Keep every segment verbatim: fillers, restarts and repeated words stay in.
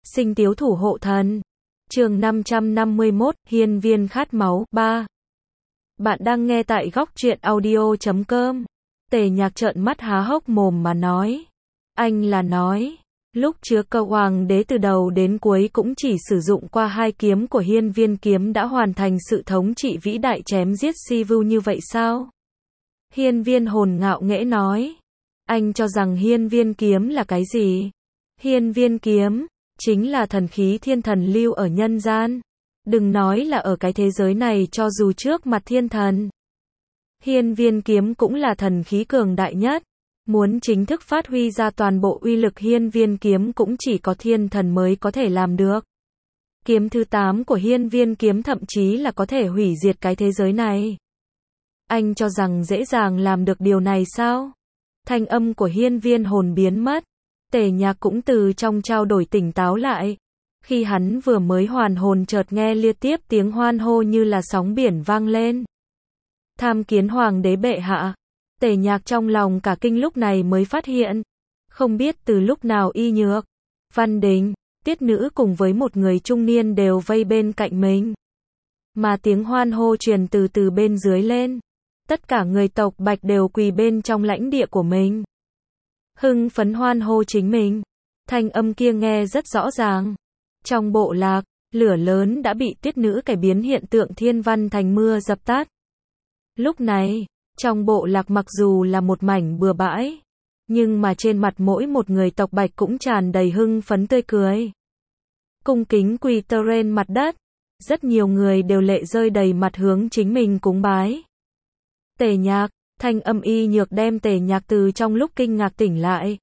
Sinh tiếu thủ hộ thần. Chương năm trăm năm mươi mốt, hiên viên khát máu, ba. Bạn đang nghe tại góc truyện audio chấm com. Tề Nhạc trợn mắt há hốc mồm mà nói. Anh là nói, lúc trước Cơ Hoàng đế từ đầu đến cuối cũng chỉ sử dụng qua hai kiếm của hiên viên kiếm đã hoàn thành sự thống trị vĩ đại chém giết si vưu như vậy sao? Hiên viên hồn ngạo nghễ nói. Anh cho rằng hiên viên kiếm là cái gì? Hiên viên kiếm chính là thần khí thiên thần lưu ở nhân gian. Đừng nói là ở cái thế giới này, cho dù trước mặt thiên thần, hiên viên kiếm cũng là thần khí cường đại nhất. Muốn chính thức phát huy ra toàn bộ uy lực hiên viên kiếm cũng chỉ có thiên thần mới có thể làm được. Kiếm thứ tám của hiên viên kiếm thậm chí là có thể hủy diệt cái thế giới này. Anh cho rằng dễ dàng làm được điều này sao? Thanh âm của hiên viên hồn biến mất. Tề Nhạc cũng từ trong trao đổi tỉnh táo lại. Khi hắn vừa mới hoàn hồn chợt nghe liên tiếp tiếng hoan hô như là sóng biển vang lên. Tham kiến hoàng đế bệ hạ. Tề Nhạc trong lòng cả kinh, lúc này mới phát hiện. Không biết từ lúc nào Y Nhược, Văn Đình, Tiết Nữ cùng với một người trung niên đều vây bên cạnh mình. Mà tiếng hoan hô truyền từ từ bên dưới lên. Tất cả người tộc Bạch đều quỳ bên trong lãnh địa của mình. Hưng phấn hoan hô chính mình. Thanh âm kia nghe rất rõ ràng. Trong bộ lạc, lửa lớn đã bị Tiết Nữ cải biến hiện tượng thiên văn thành mưa dập tắt. Lúc này, trong bộ lạc mặc dù là một mảnh bừa bãi, nhưng mà trên mặt mỗi một người tộc Bạch cũng tràn đầy hưng phấn tươi cười. Cung kính quỳ trên mặt đất. Rất nhiều người đều lệ rơi đầy mặt hướng chính mình cúng bái. Tề Nhạc, thanh âm Y Nhược đem Tề Nhạc từ trong lúc kinh ngạc tỉnh lại.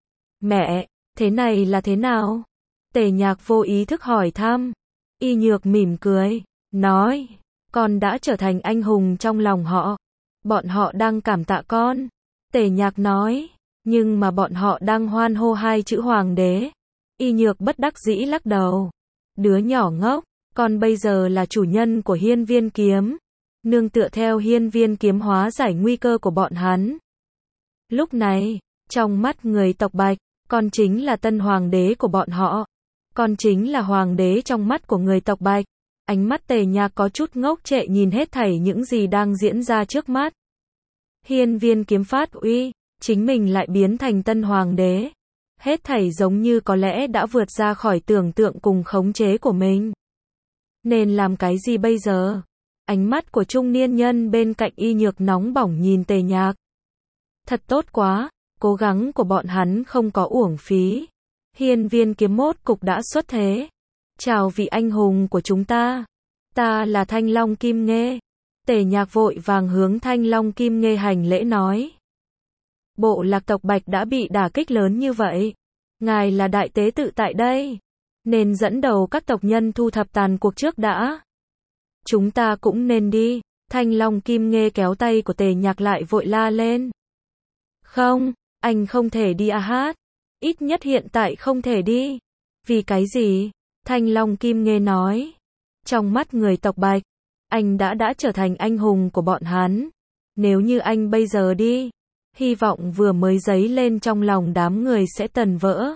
Mẹ, thế này là thế nào? Tề Nhạc vô ý thức hỏi thăm. Y Nhược mỉm cười, nói, con đã trở thành anh hùng trong lòng họ. Bọn họ đang cảm tạ con. Tề Nhạc nói, nhưng mà bọn họ đang hoan hô hai chữ hoàng đế. Y Nhược bất đắc dĩ lắc đầu. Đứa nhỏ ngốc, con bây giờ là chủ nhân của hiên viên kiếm. Nương tựa theo hiên viên kiếm hóa giải nguy cơ của bọn hắn. Lúc này, trong mắt người tộc Bạch, con chính là tân hoàng đế của bọn họ. Con chính là hoàng đế trong mắt của người tộc Bạch. Ánh mắt Tề Nhạc có chút ngốc trệ nhìn hết thảy những gì đang diễn ra trước mắt. Hiên viên kiếm phát uy, chính mình lại biến thành tân hoàng đế. Hết thảy giống như có lẽ đã vượt ra khỏi tưởng tượng cùng khống chế của mình. Nên làm cái gì bây giờ? Ánh mắt của trung niên nhân bên cạnh Y Nhược nóng bỏng nhìn Tề Nhạc. Thật tốt quá, cố gắng của bọn hắn không có uổng phí. Hiên viên kiếm mốt cục đã xuất thế. Chào vị anh hùng của chúng ta. Ta là Thanh Long Kim Nghê. Tề Nhạc vội vàng hướng Thanh Long Kim Nghê hành lễ nói. Bộ lạc tộc Bạch đã bị đả kích lớn như vậy. Ngài là đại tế tự tại đây, nên dẫn đầu các tộc nhân thu thập tàn cuộc trước đã. Chúng ta cũng nên đi. Thanh Long Kim Nghê kéo tay của Tề Nhạc lại vội la lên. Không, anh không thể đi à hát. Ít nhất hiện tại không thể đi. Vì cái gì? Thanh Long Kim Nghê nói. Trong mắt người tộc Bạch, anh đã đã trở thành anh hùng của bọn hắn. Nếu như anh bây giờ đi, hy vọng vừa mới dấy lên trong lòng đám người sẽ tàn vỡ.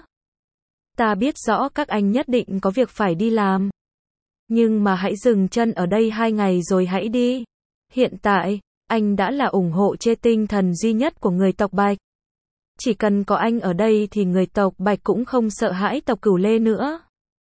Ta biết rõ các anh nhất định có việc phải đi làm. Nhưng mà hãy dừng chân ở đây hai ngày rồi hãy đi. Hiện tại, anh đã là ủng hộ trên tinh thần duy nhất của người tộc Bạch. Chỉ cần có anh ở đây thì người tộc Bạch cũng không sợ hãi tộc Cửu Lê nữa.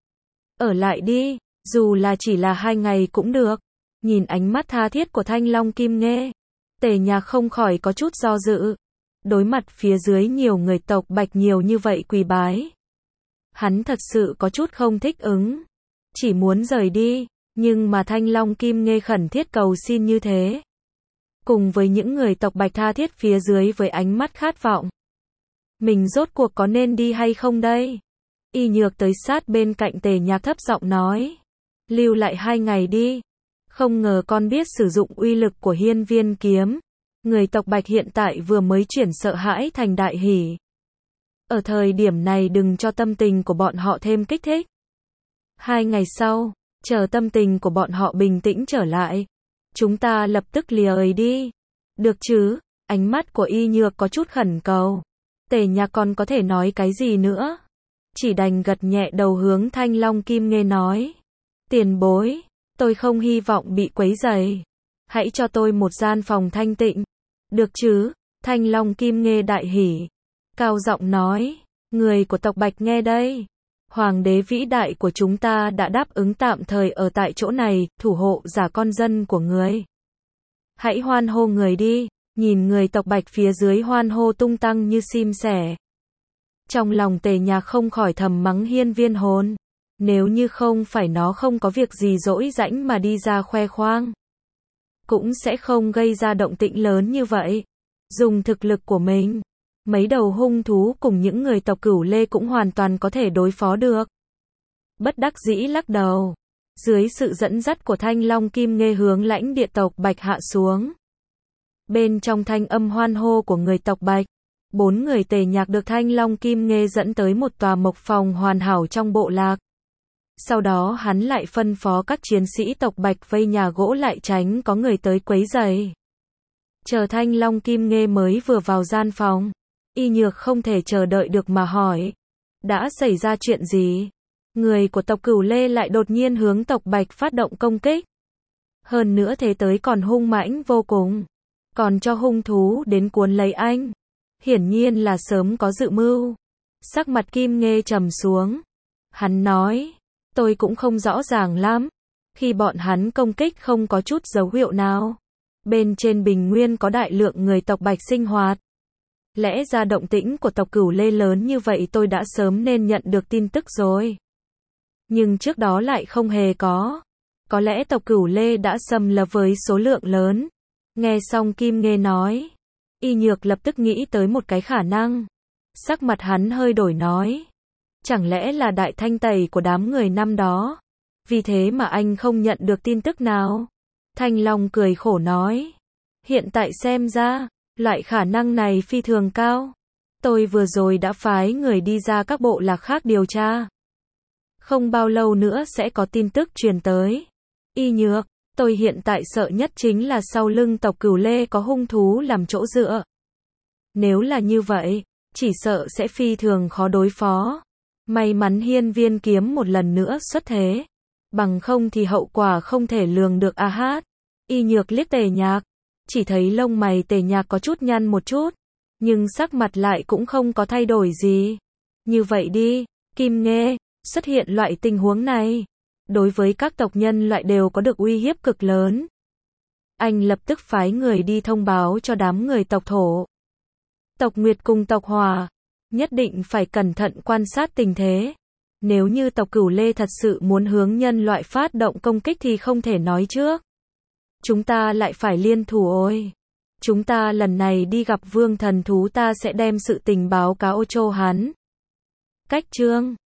Ở lại đi, dù là chỉ là hai ngày cũng được. Nhìn ánh mắt tha thiết của Thanh Long Kim Nghê, Tề Nhạc không khỏi có chút do dự. Đối mặt phía dưới nhiều người tộc Bạch nhiều như vậy quỳ bái, hắn thật sự có chút không thích ứng. Chỉ muốn rời đi, nhưng mà Thanh Long Kim Nghê khẩn thiết cầu xin như thế. Cùng với những người tộc Bạch tha thiết phía dưới với ánh mắt khát vọng. Mình rốt cuộc có nên đi hay không đây? Y Nhược tới sát bên cạnh Tề Nhạc thấp giọng nói. Lưu lại hai ngày đi. Không ngờ con biết sử dụng uy lực của hiên viên kiếm. Người tộc Bạch hiện tại vừa mới chuyển sợ hãi thành đại hỉ. Ở thời điểm này đừng cho tâm tình của bọn họ thêm kích thích. Hai ngày sau, chờ tâm tình của bọn họ bình tĩnh trở lại. Chúng ta lập tức lìa đi. Được chứ? Ánh mắt của Y Nhược có chút khẩn cầu. Tề Nhạc còn có thể nói cái gì nữa? chỉ đành gật nhẹ đầu hướng Thanh Long Kim Nghê nói. Tiền bối, tôi không hy vọng bị quấy rầy. Hãy cho tôi một gian phòng thanh tịnh. Được chứ? Thanh Long Kim Nghê đại hỉ. Cao giọng nói, người của tộc Bạch nghe đây. Hoàng đế vĩ đại của chúng ta đã đáp ứng tạm thời ở tại chỗ này, thủ hộ giả con dân của người. Hãy hoan hô người đi, nhìn người tộc Bạch phía dưới hoan hô tung tăng như sim sẻ. Trong lòng Tề Nhạc không khỏi thầm mắng Hiên Viên Hồn. Nếu như không phải nó không có việc gì dỗi rãnh mà đi ra khoe khoang, cũng sẽ không gây ra động tĩnh lớn như vậy. Dùng thực lực của mình, mấy đầu hung thú cùng những người tộc Cửu Lê cũng hoàn toàn có thể đối phó được. Bất đắc dĩ lắc đầu. Dưới sự dẫn dắt của Thanh Long Kim Nghê hướng lãnh địa tộc Bạch hạ xuống. Bên trong thanh âm hoan hô của người tộc Bạch, bốn người Tề Nhạc được Thanh Long Kim Nghê dẫn tới một tòa mộc phòng hoàn hảo trong bộ lạc. Sau đó hắn lại phân phó các chiến sĩ tộc Bạch vây nhà gỗ lại tránh có người tới quấy rầy. Chờ Thanh Long Kim Nghê mới vừa vào gian phòng, Y Nhược không thể chờ đợi được mà hỏi. Đã xảy ra chuyện gì? Người của tộc Cửu Lê lại đột nhiên hướng tộc Bạch phát động công kích. Hơn nữa thế tới còn hung mãnh vô cùng. Còn cho hung thú đến cuốn lấy anh. Hiển nhiên là sớm có dự mưu. Sắc mặt Kim Nghê trầm xuống. Hắn nói, tôi cũng không rõ ràng lắm. Khi bọn hắn công kích không có chút dấu hiệu nào. Bên trên bình nguyên có đại lượng người tộc Bạch sinh hoạt. Lẽ ra động tĩnh của tộc Cửu Lê lớn như vậy tôi đã sớm nên nhận được tin tức rồi. Nhưng trước đó lại không hề có. Có lẽ tộc Cửu Lê đã xâm lấn với số lượng lớn. Nghe xong Kim Nghê nói, Y Nhược lập tức nghĩ tới một cái khả năng. Sắc mặt hắn hơi đổi nói. Chẳng lẽ là đại thanh tẩy của đám người năm đó? Vì thế mà anh không nhận được tin tức nào? Thanh Long cười khổ nói. Hiện tại xem ra, loại khả năng này phi thường cao. Tôi vừa rồi đã phái người đi ra các bộ lạc khác điều tra. Không bao lâu nữa sẽ có tin tức truyền tới. Y Nhược, tôi hiện tại sợ nhất chính là sau lưng tộc Cửu Lê có hung thú làm chỗ dựa. Nếu là như vậy, chỉ sợ sẽ phi thường khó đối phó. May mắn Hiên Viên kiếm một lần nữa xuất thế. Bằng không thì hậu quả không thể lường được a hát. Y Nhược liếc Tề Nhạc. Chỉ thấy lông mày Tề Nhạc có chút nhăn một chút. Nhưng sắc mặt lại cũng không có thay đổi gì. Như vậy đi, Kim Nghê, xuất hiện loại tình huống này. Đối với các tộc nhân loại đều có được uy hiếp cực lớn. Anh lập tức phái người đi thông báo cho đám người tộc Thổ. Tộc Nguyệt cùng tộc Hòa. Nhất định phải cẩn thận quan sát tình thế. Nếu như tộc Cửu Lê thật sự muốn hướng nhân loại phát động công kích thì không thể nói trước. Chúng ta lại phải liên thủ ôi. Chúng ta lần này đi gặp vương thần thú ta sẽ đem sự tình báo cáo cho hắn. Cách chương